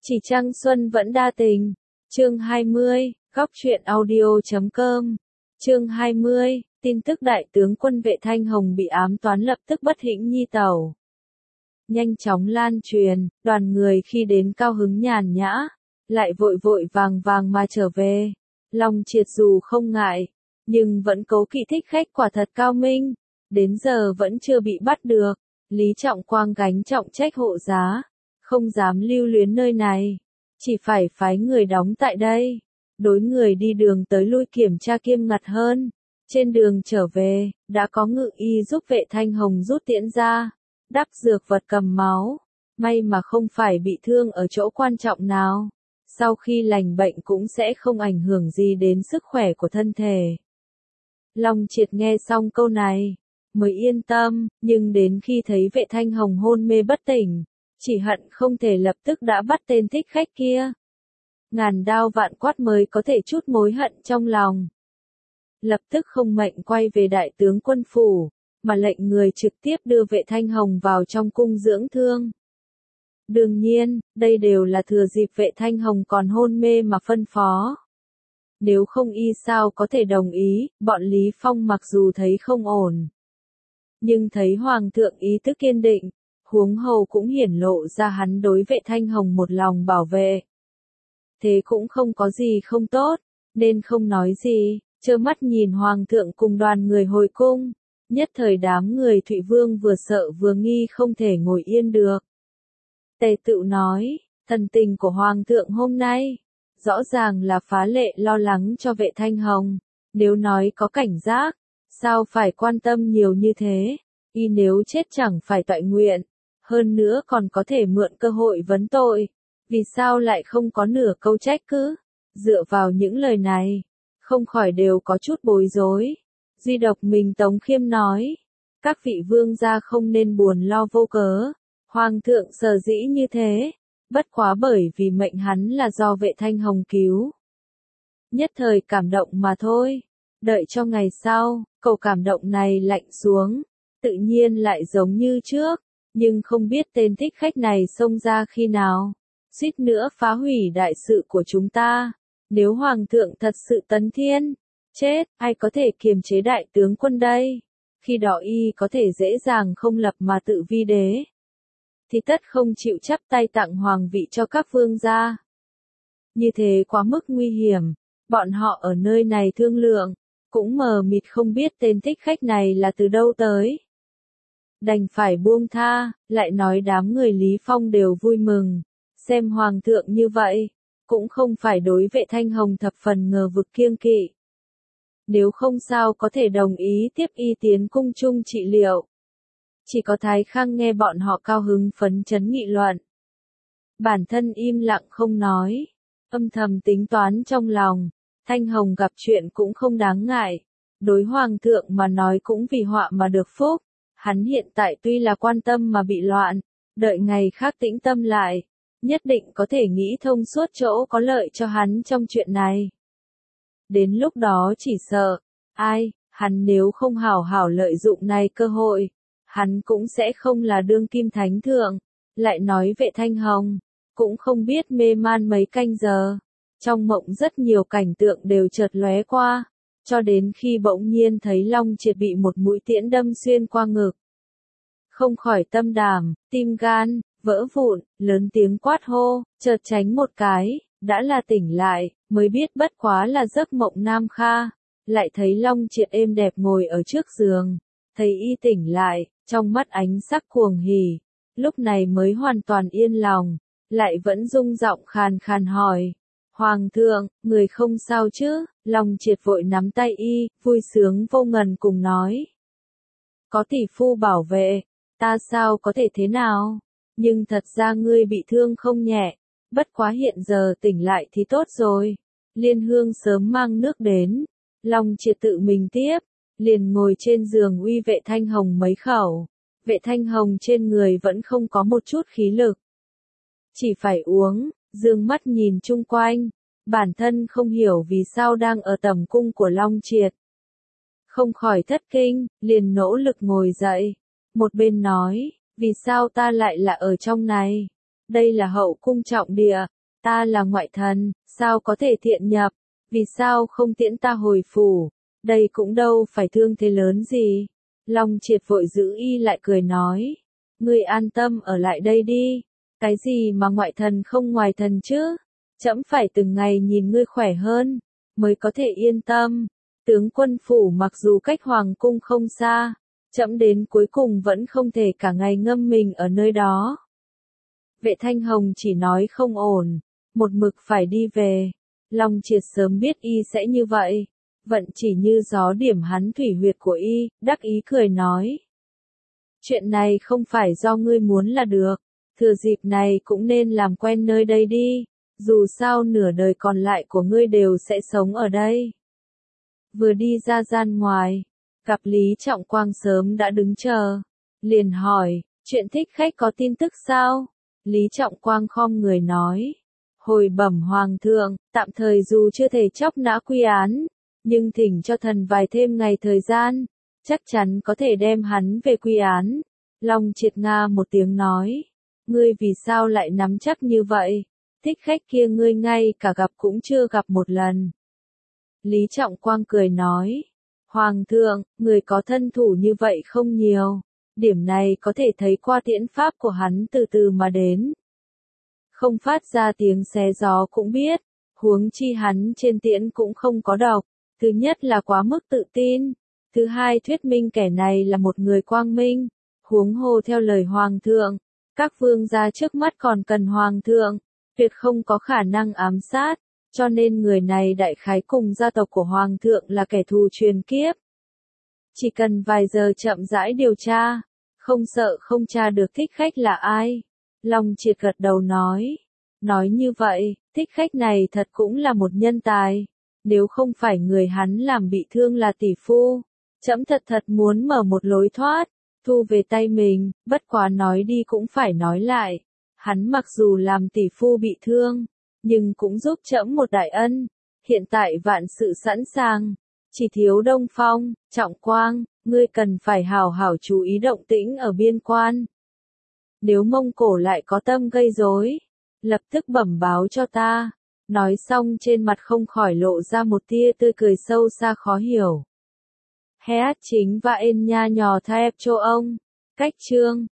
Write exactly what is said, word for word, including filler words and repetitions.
Chỉ Trăng Xuân Vẫn Đa Tình. Chương hai mươi, góc truyện audio chấm com. Chương hai mươi, tin tức đại tướng quân Vệ Thanh Hồng bị ám toán lập tức bất hĩnh nhi tẩu. Nhanh chóng lan truyền, đoàn người khi đến cao hứng nhàn nhã, lại vội vội vàng vàng mà trở về. Long Triệt dù không ngại, nhưng vẫn cố kỵ thích khách quả thật cao minh, đến giờ vẫn chưa bị bắt được. Lý Trọng Quang gánh trọng trách hộ giá, không dám lưu luyến nơi này, chỉ phải phái người đóng tại đây, đối người đi đường tới lui kiểm tra nghiêm ngặt hơn. Trên đường trở về, đã có ngự y giúp Vệ Thanh Hồng rút tiễn ra, đắp dược vật cầm máu, may mà không phải bị thương ở chỗ quan trọng nào. Sau khi lành bệnh cũng sẽ không ảnh hưởng gì đến sức khỏe của thân thể. Long Triệt nghe xong câu này, mới yên tâm, nhưng đến khi thấy Vệ Thanh Hồng hôn mê bất tỉnh, chỉ hận không thể lập tức đã bắt tên thích khách kia. Ngàn đao vạn quát mới có thể chút mối hận trong lòng. Lập tức không mệnh quay về đại tướng quân phủ, mà lệnh người trực tiếp đưa Vệ Thanh Hồng vào trong cung dưỡng thương. Đương nhiên, đây đều là thừa dịp Vệ Thanh Hồng còn hôn mê mà phân phó. Nếu không y sao có thể đồng ý, bọn Lý Phong mặc dù thấy không ổn, nhưng thấy Hoàng thượng ý tức kiên định, huống hồ cũng hiển lộ ra hắn đối Vệ Thanh Hồng một lòng bảo vệ. Thế cũng không có gì không tốt, nên không nói gì, trơ mắt nhìn Hoàng thượng cùng đoàn người hồi cung. Nhất thời đám người Thụy Vương vừa sợ vừa nghi không thể ngồi yên được. Tề Tựu nói, thần tình của Hoàng thượng hôm nay, rõ ràng là phá lệ lo lắng cho Vệ Thanh Hồng, nếu nói có cảnh giác, sao phải quan tâm nhiều như thế, y nếu chết chẳng phải toại nguyện, hơn nữa còn có thể mượn cơ hội vấn tội, vì sao lại không có nửa câu trách cứ, dựa vào những lời này, không khỏi đều có chút bối rối. Duy độc mình Tống Khiêm nói, các vị vương gia không nên buồn lo vô cớ, Hoàng thượng sở dĩ như thế, bất quá bởi vì mệnh hắn là do Vệ Thanh Hồng cứu. Nhất thời cảm động mà thôi, đợi cho ngày sau, cầu cảm động này lạnh xuống, tự nhiên lại giống như trước, nhưng không biết tên thích khách này xông ra khi nào, suýt nữa phá hủy đại sự của chúng ta. Nếu Hoàng thượng thật sự tấn thiên, chết, ai có thể kiềm chế đại tướng quân đây? Khi đó y có thể dễ dàng không lập mà tự vi đế, thì tất không chịu chắp tay tặng hoàng vị cho các vương gia. Như thế quá mức nguy hiểm, bọn họ ở nơi này thương lượng, cũng mờ mịt không biết tên thích khách này là từ đâu tới. Đành phải buông tha, lại nói đám người Lý Phong đều vui mừng, xem Hoàng thượng như vậy, cũng không phải đối Vệ Thanh Hồng thập phần ngờ vực kiêng kỵ. Nếu không sao có thể đồng ý tiếp y tiến cung chung trị liệu. Chỉ có Thái Khang nghe bọn họ cao hứng phấn chấn nghị luận. Bản thân im lặng không nói, âm thầm tính toán trong lòng, Thanh Hồng gặp chuyện cũng không đáng ngại. Đối Hoàng thượng mà nói cũng vì họa mà được phúc, hắn hiện tại tuy là quan tâm mà bị loạn, đợi ngày khác tĩnh tâm lại, nhất định có thể nghĩ thông suốt chỗ có lợi cho hắn trong chuyện này. Đến lúc đó chỉ sợ, ai, hắn nếu không hảo hảo lợi dụng này cơ hội, hắn cũng sẽ không là đương kim thánh thượng. Lại nói Vệ Thanh Hồng, cũng không biết mê man mấy canh giờ, trong mộng rất nhiều cảnh tượng đều chợt lóe qua, cho đến khi bỗng nhiên thấy Long Triệt bị một mũi tiễn đâm xuyên qua ngực. Không khỏi tâm đảm, tim gan, vỡ vụn, lớn tiếng quát hô, chợt tránh một cái, đã là tỉnh lại, mới biết bất quá là giấc mộng nam kha, lại thấy Long Triệt êm đẹp ngồi ở trước giường, thấy y tỉnh lại, trong mắt ánh sắc cuồng hỉ, lúc này mới hoàn toàn yên lòng, lại vẫn rung giọng khàn khàn hỏi, Hoàng thượng, người không sao chứ? Long Triệt vội nắm tay y, vui sướng vô ngần cùng nói, có tỷ phu bảo vệ, ta sao có thể thế nào, nhưng thật ra ngươi bị thương không nhẹ, bất quá hiện giờ tỉnh lại thì tốt rồi. Liên Hương sớm mang nước đến, Long Triệt tự mình tiếp, liền ngồi trên giường uy Vệ Thanh Hồng mấy khẩu. Vệ Thanh Hồng trên người vẫn không có một chút khí lực, chỉ phải uống, dương mắt nhìn chung quanh, bản thân không hiểu vì sao đang ở tầm cung của Long Triệt. Không khỏi thất kinh, liền nỗ lực ngồi dậy, một bên nói, vì sao ta lại là ở trong này, đây là hậu cung trọng địa, ta là ngoại thần, sao có thể thiện nhập, vì sao không tiễn ta hồi phủ, đây cũng đâu phải thương thế lớn gì. Long Triệt vội giữ y lại cười nói, ngươi an tâm ở lại đây đi, cái gì mà ngoại thần không ngoài thần chứ, trẫm phải từng ngày nhìn ngươi khỏe hơn, mới có thể yên tâm. Tướng quân phủ mặc dù cách hoàng cung không xa, trẫm đến cuối cùng vẫn không thể cả ngày ngâm mình ở nơi đó. Vệ Thanh Hồng chỉ nói không ổn, một mực phải đi về. Long Triệt sớm biết y sẽ như vậy, vận chỉ như gió điểm hắn thủy huyệt của y, đắc ý cười nói. Chuyện này không phải do ngươi muốn là được, thừa dịp này cũng nên làm quen nơi đây đi, dù sao nửa đời còn lại của ngươi đều sẽ sống ở đây. Vừa đi ra gian ngoài, gặp Lý Trọng Quang sớm đã đứng chờ, liền hỏi, chuyện thích khách có tin tức sao? Lý Trọng Quang khom người nói, hồi bẩm hoàng thượng, tạm thời dù chưa thể chóc nã quy án, nhưng thỉnh cho thần vài thêm ngày thời gian, chắc chắn có thể đem hắn về quy án. Long Triệt nga một tiếng nói, ngươi vì sao lại nắm chắc như vậy, thích khách kia ngươi ngay cả gặp cũng chưa gặp một lần. Lý Trọng Quang cười nói, hoàng thượng, người có thân thủ như vậy không nhiều, điểm này có thể thấy qua tiễn pháp của hắn từ từ mà đến. Không phát ra tiếng xé gió cũng biết, huống chi hắn trên tiễn cũng không có độc, thứ nhất là quá mức tự tin, thứ hai thuyết minh kẻ này là một người quang minh, huống hồ theo lời hoàng thượng, các vương gia trước mắt còn cần hoàng thượng, tuyệt không có khả năng ám sát, cho nên người này đại khái cùng gia tộc của hoàng thượng là kẻ thù truyền kiếp. Chỉ cần vài giờ chậm rãi điều tra, không sợ không tra được thích khách là ai. Long Triệt gật đầu nói, nói như vậy, thích khách này thật cũng là một nhân tài, nếu không phải người hắn làm bị thương là tỷ phu, trẫm thật thật muốn mở một lối thoát, thu về tay mình, bất quá nói đi cũng phải nói lại, hắn mặc dù làm tỷ phu bị thương, nhưng cũng giúp trẫm một đại ân, hiện tại vạn sự sẵn sàng, chỉ thiếu Đông Phong, Trọng Quang, ngươi cần phải hào hảo chú ý động tĩnh ở biên quan. Nếu Mông Cổ lại có tâm gây rối, lập tức bẩm báo cho ta. Nói xong trên mặt không khỏi lộ ra một tia tươi cười sâu xa khó hiểu. Heat chính và en nha nhò thaep cho ông. Cách chương